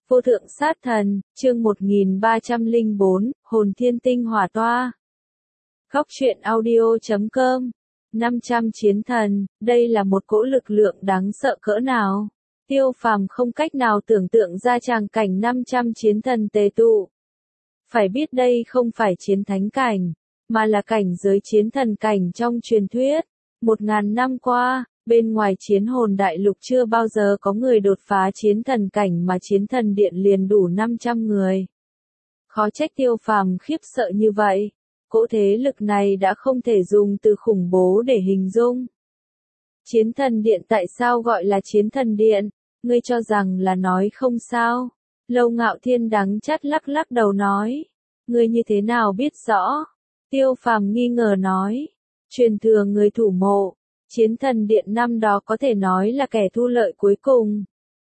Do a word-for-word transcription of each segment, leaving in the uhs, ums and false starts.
Vô thượng sát thần, chương một nghìn ba trăm lẻ bốn, hồn thiên tinh hỏa toa. Góc truyện audio chấm com. năm trăm chiến thần, đây là một cỗ lực lượng đáng sợ cỡ nào. Tiêu Phàm không cách nào tưởng tượng ra tràng cảnh năm trăm chiến thần tề tụ. Phải biết đây không phải chiến thánh cảnh, mà là cảnh giới chiến thần cảnh trong truyền thuyết. Một ngàn năm qua, bên ngoài chiến hồn đại lục chưa bao giờ có người đột phá chiến thần cảnh mà chiến thần điện liền đủ năm trăm người. Khó trách Tiêu Phàm khiếp sợ như vậy. Cỗ thế lực này đã không thể dùng từ khủng bố để hình dung. Chiến thần điện tại sao gọi là chiến thần điện? Ngươi cho rằng là nói không sao? Lâu Ngạo Thiên đắng chát lắc lắc đầu nói. Ngươi như thế nào biết rõ? Tiêu Phàm nghi ngờ nói. Truyền thừa người thủ mộ. Chiến thần điện năm đó có thể nói là kẻ thu lợi cuối cùng.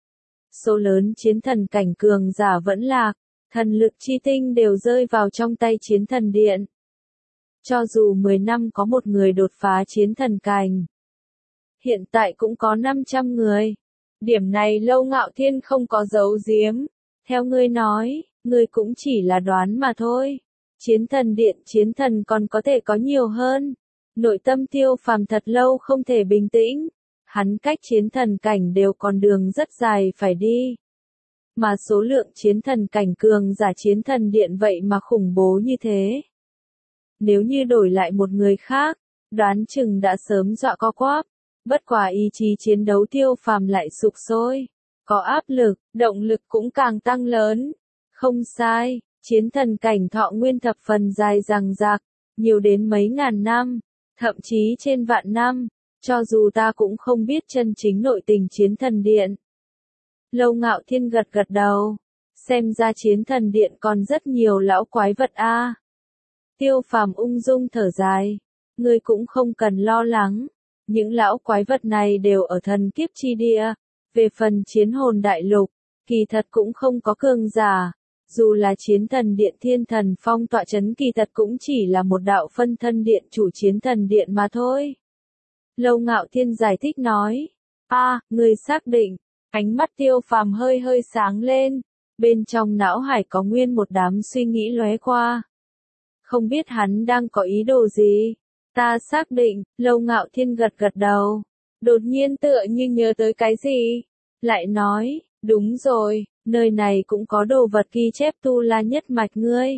Số lớn chiến thần cảnh cường giả vẫn lạc, thần lực chi tinh đều rơi vào trong tay chiến thần điện. Cho dù mười năm có một người đột phá chiến thần cảnh, hiện tại cũng có năm trăm người. Điểm này Lâu Ngạo Thiên không có giấu giếm. Theo ngươi nói, ngươi cũng chỉ là đoán mà thôi. Chiến thần điện chiến thần còn có thể có nhiều hơn. Nội tâm Tiêu Phàm thật lâu không thể bình tĩnh, hắn cách chiến thần cảnh đều còn đường rất dài phải đi. Mà số lượng chiến thần cảnh cường giả chiến thần điện vậy mà khủng bố như thế. Nếu như đổi lại một người khác, đoán chừng đã sớm dọa co quắp, bất quả ý chí chiến đấu Tiêu Phàm lại sục sôi, có áp lực, động lực cũng càng tăng lớn. Không sai, chiến thần cảnh thọ nguyên thập phần dài dằng dặc, nhiều đến mấy ngàn năm. Thậm chí trên vạn năm, cho dù ta cũng không biết chân chính nội tình chiến thần điện. Lâu Ngạo Thiên gật gật đầu, xem ra chiến thần điện còn rất nhiều lão quái vật a. À. Tiêu Phàm ung dung thở dài, ngươi cũng không cần lo lắng, những lão quái vật này đều ở thần kiếp chi địa, về phần chiến hồn đại lục, kỳ thật cũng không có cường giả. Dù là chiến thần điện thiên thần phong tọa chấn kỳ thật cũng chỉ là một đạo phân thân điện chủ chiến thần điện mà thôi. Lâu Ngạo Thiên giải thích nói. A, à, người xác định. Ánh mắt Tiêu Phàm hơi hơi sáng lên. Bên trong não hải có nguyên một đám suy nghĩ lóe qua. Không biết hắn đang có ý đồ gì. Ta xác định, Lâu Ngạo Thiên gật gật đầu. Đột nhiên tựa như nhớ tới cái gì. Lại nói, đúng rồi. Nơi này cũng có đồ vật ghi chép tu la nhất mạch ngươi.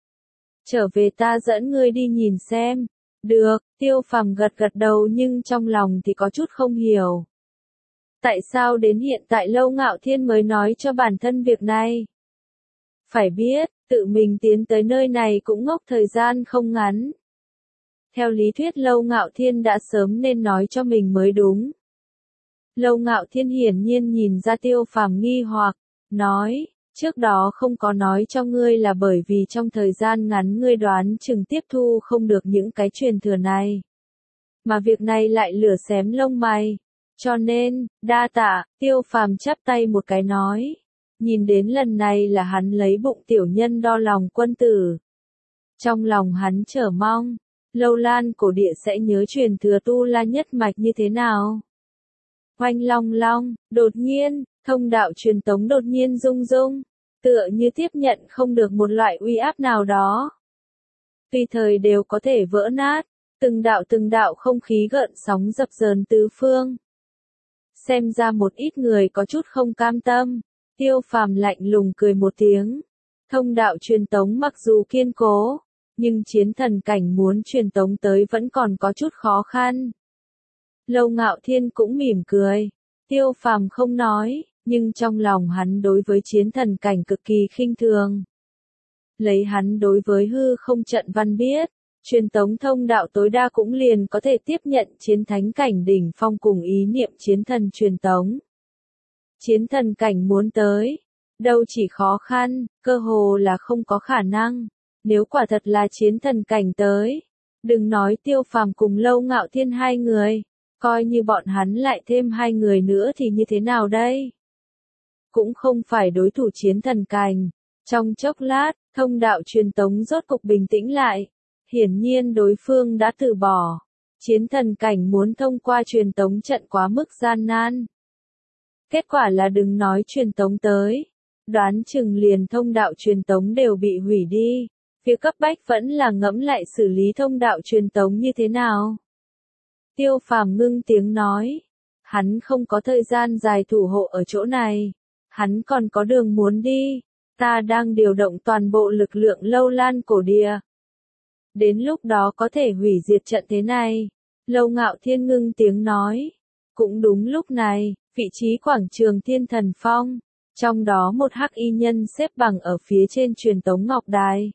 Trở về ta dẫn ngươi đi nhìn xem. Được, Tiêu Phàm gật gật đầu nhưng trong lòng thì có chút không hiểu. Tại sao đến hiện tại Lâu Ngạo Thiên mới nói cho bản thân việc này? Phải biết, tự mình tiến tới nơi này cũng ngốc thời gian không ngắn. Theo lý thuyết Lâu Ngạo Thiên đã sớm nên nói cho mình mới đúng. Lâu Ngạo Thiên hiển nhiên nhìn ra Tiêu Phàm nghi hoặc. Nói, trước đó không có nói cho ngươi là bởi vì trong thời gian ngắn ngươi đoán chừng tiếp thu không được những cái truyền thừa này. Mà việc này lại lửa xém lông mày. Cho nên, đa tạ, Tiêu Phàm chắp tay một cái nói. Nhìn đến lần này là hắn lấy bụng tiểu nhân đo lòng quân tử. Trong lòng hắn chờ mong, Lâu Lan cổ địa sẽ nhớ truyền thừa tu la nhất mạch như thế nào. Oanh long long, đột nhiên. Thông đạo truyền tống đột nhiên rung rung, tựa như tiếp nhận không được một loại uy áp nào đó. Tùy thời đều có thể vỡ nát, từng đạo từng đạo không khí gợn sóng dập dờn tứ phương. Xem ra một ít người có chút không cam tâm, Tiêu Phàm lạnh lùng cười một tiếng. Thông đạo truyền tống mặc dù kiên cố, nhưng chiến thần cảnh muốn truyền tống tới vẫn còn có chút khó khăn. Lâu Ngạo Thiên cũng mỉm cười, Tiêu Phàm không nói. Nhưng trong lòng hắn đối với chiến thần cảnh cực kỳ khinh thường. Lấy hắn đối với hư không trận văn biết, truyền tống thông đạo tối đa cũng liền có thể tiếp nhận chiến thánh cảnh đỉnh phong cùng ý niệm chiến thần truyền tống. Chiến thần cảnh muốn tới, đâu chỉ khó khăn, cơ hồ là không có khả năng. Nếu quả thật là chiến thần cảnh tới, đừng nói Tiêu Phàm cùng Lâu Ngạo Thiên hai người, coi như bọn hắn lại thêm hai người nữa thì như thế nào đây? Cũng không phải đối thủ chiến thần cảnh. Trong chốc lát, thông đạo truyền tống rốt cục bình tĩnh lại. Hiển nhiên đối phương đã từ bỏ. Chiến thần cảnh muốn thông qua truyền tống trận quá mức gian nan. Kết quả là đừng nói truyền tống tới. đoán chừng liền thông đạo truyền tống đều bị hủy đi. Việc cấp bách vẫn là ngẫm lại xử lý thông đạo truyền tống như thế nào. Tiêu Phàm ngưng tiếng nói. Hắn không có thời gian dài thủ hộ ở chỗ này. Hắn còn có đường muốn đi. Ta đang điều động toàn bộ lực lượng Lâu Lan cổ địa. Đến lúc đó có thể hủy diệt trận thế này. Lâu Ngạo Thiên ngưng tiếng nói. Cũng đúng lúc này, vị trí quảng trường Thiên Thần Phong. Trong đó một hắc y nhân xếp bằng ở phía trên truyền tống ngọc đài.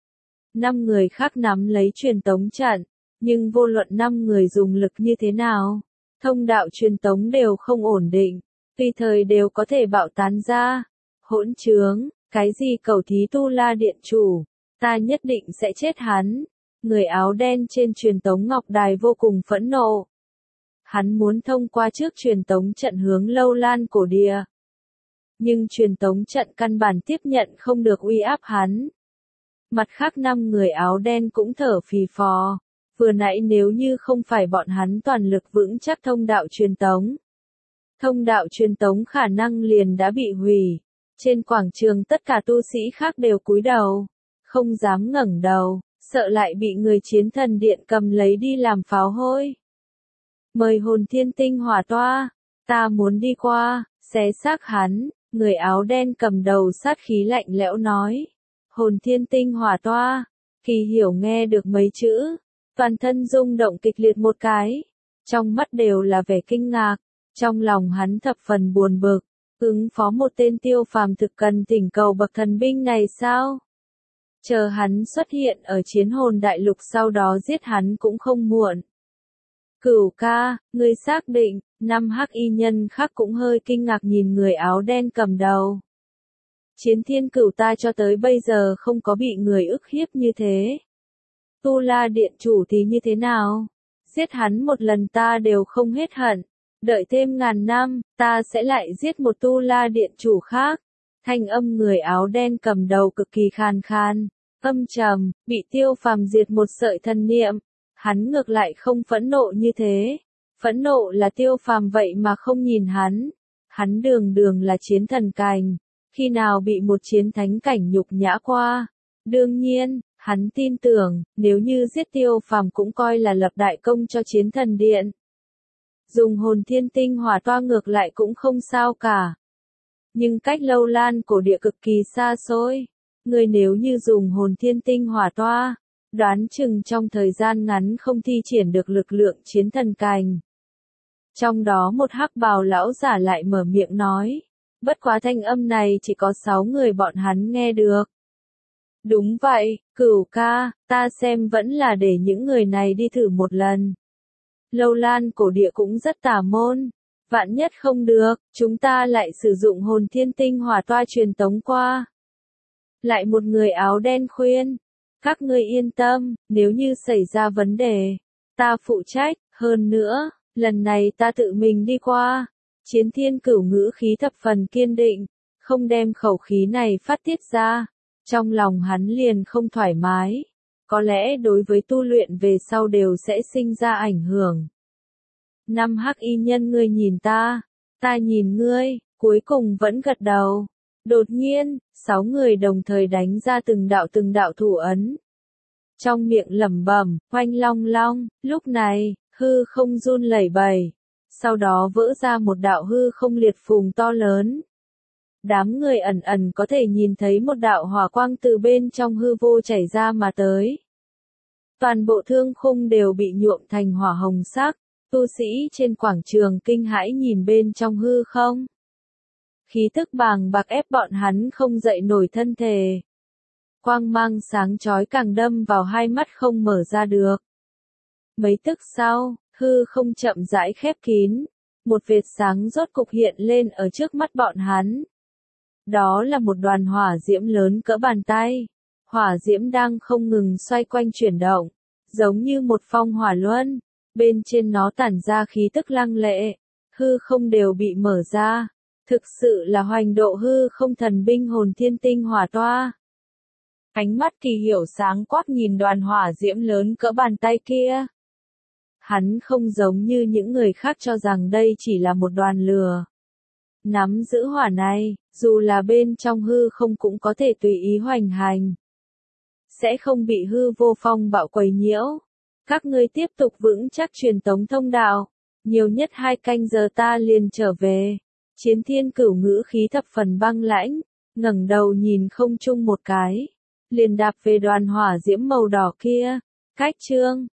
Năm người khác nắm lấy truyền tống trận. Nhưng vô luận năm người dùng lực như thế nào, thông đạo truyền tống đều không ổn định, tùy thời đều có thể bạo tán ra. Hỗn trướng, cái gì cầu thí Tu La Điện chủ, ta nhất định sẽ chết hắn. Người áo đen trên truyền tống ngọc đài vô cùng phẫn nộ. Hắn muốn thông qua trước truyền tống trận hướng Lâu Lan cổ địa. Nhưng truyền tống trận căn bản tiếp nhận không được uy áp hắn. Mặt khác năm người áo đen cũng thở phì phò. Vừa nãy nếu như không phải bọn hắn toàn lực vững chắc thông đạo truyền tống. Thông đạo truyền tống khả năng liền đã bị hủy. Trên quảng trường tất cả tu sĩ khác đều cúi đầu. Không dám ngẩng đầu, sợ lại bị người chiến thần điện cầm lấy đi làm pháo hôi. Mời hồn thiên tinh hỏa toa, ta muốn đi qua, xé xác hắn, người áo đen cầm đầu sát khí lạnh lẽo nói. Hồn thiên tinh hỏa toa, Kỳ Hiểu nghe được mấy chữ. Toàn thân rung động kịch liệt một cái. Trong mắt đều là vẻ kinh ngạc. Trong lòng hắn thập phần buồn bực. Ứng phó một tên Tiêu Phàm thực cần thỉnh cầu bậc thần binh này sao? Chờ hắn xuất hiện ở chiến hồn đại lục sau đó giết hắn cũng không muộn. Cửu ca, ngươi xác định, năm hắc y nhân khác cũng hơi kinh ngạc nhìn người áo đen cầm đầu. Chiến thiên cửu ta cho tới bây giờ không có bị người ức hiếp như thế. Tu La Điện chủ thì như thế nào? Giết hắn một lần ta đều không hết hận. Đợi thêm ngàn năm, ta sẽ lại giết một Tu La Điện chủ khác. Thanh âm người áo đen cầm đầu cực kỳ khàn khan, âm trầm, bị Tiêu Phàm diệt một sợi thần niệm. Hắn ngược lại không phẫn nộ như thế. Phẫn nộ là Tiêu Phàm vậy mà không nhìn hắn. Hắn đường đường là chiến thần cảnh. Khi nào bị một chiến thánh cảnh nhục nhã qua? Đương nhiên, hắn tin tưởng, nếu như giết Tiêu Phàm cũng coi là lập đại công cho chiến thần điện. Dùng hồn thiên tinh hỏa toa ngược lại cũng không sao cả. Nhưng cách Lâu Lan cổ địa cực kỳ xa xôi. Người nếu như dùng hồn thiên tinh hỏa toa, đoán chừng trong thời gian ngắn không thi triển được lực lượng chiến thần cảnh. Trong đó một hắc bào lão giả lại mở miệng nói. Bất quá thanh âm này chỉ có sáu người bọn hắn nghe được. Đúng vậy, Cửu ca, ta xem vẫn là để những người này đi thử một lần. Lâu Lan cổ địa cũng rất tà môn. Vạn nhất không được, chúng ta lại sử dụng hồn thiên tinh hỏa toa truyền tống qua. Lại một người áo đen khuyên. Các ngươi yên tâm, nếu như xảy ra vấn đề, ta phụ trách, hơn nữa, lần này ta tự mình đi qua. Chiến thiên cửu ngữ khí thập phần kiên định, không đem khẩu khí này phát tiết ra. Trong lòng hắn liền không thoải mái. Có lẽ đối với tu luyện về sau đều sẽ sinh ra ảnh hưởng. Năm hắc y nhân ngươi nhìn ta, ta nhìn ngươi, cuối cùng vẫn gật đầu. Đột nhiên, sáu người đồng thời đánh ra từng đạo từng đạo thủ ấn. Trong miệng lẩm bẩm, oanh long long, lúc này, hư không run lẩy bẩy. Sau đó vỡ ra một đạo hư không liệt phùng to lớn. Đám người ẩn ẩn có thể nhìn thấy một đạo hỏa quang từ bên trong hư vô chảy ra mà tới. Toàn bộ thương khung đều bị nhuộm thành hỏa hồng sắc, tu sĩ trên quảng trường kinh hãi nhìn bên trong hư không. Khí tức bàng bạc ép bọn hắn không dậy nổi thân thể. Quang mang sáng chói càng đâm vào hai mắt không mở ra được. Mấy tức sau, hư không chậm rãi khép kín, một vệt sáng rốt cục hiện lên ở trước mắt bọn hắn. Đó là một đoàn hỏa diễm lớn cỡ bàn tay. Hỏa diễm đang không ngừng xoay quanh chuyển động, giống như một phong hỏa luân. Bên trên nó tản ra khí tức lăng lệ, hư không đều bị mở ra. Thực sự là hoành độ hư không thần binh hồn thiên tinh hỏa toa. Ánh mắt Kỳ Hiểu sáng quắc nhìn đoàn hỏa diễm lớn cỡ bàn tay kia. Hắn không giống như những người khác cho rằng đây chỉ là một đoàn lửa. Nắm giữ hỏa này, dù là bên trong hư không cũng có thể tùy ý hoành hành. Sẽ không bị hư vô phong bạo quấy nhiễu. Các ngươi tiếp tục vững chắc truyền tống thông đạo. Nhiều nhất hai canh giờ ta liền trở về. Chiến thiên cửu ngữ khí thập phần băng lãnh, ngẩng đầu nhìn không trung một cái. Liền đạp về đoàn hỏa diễm màu đỏ kia. Cách chương.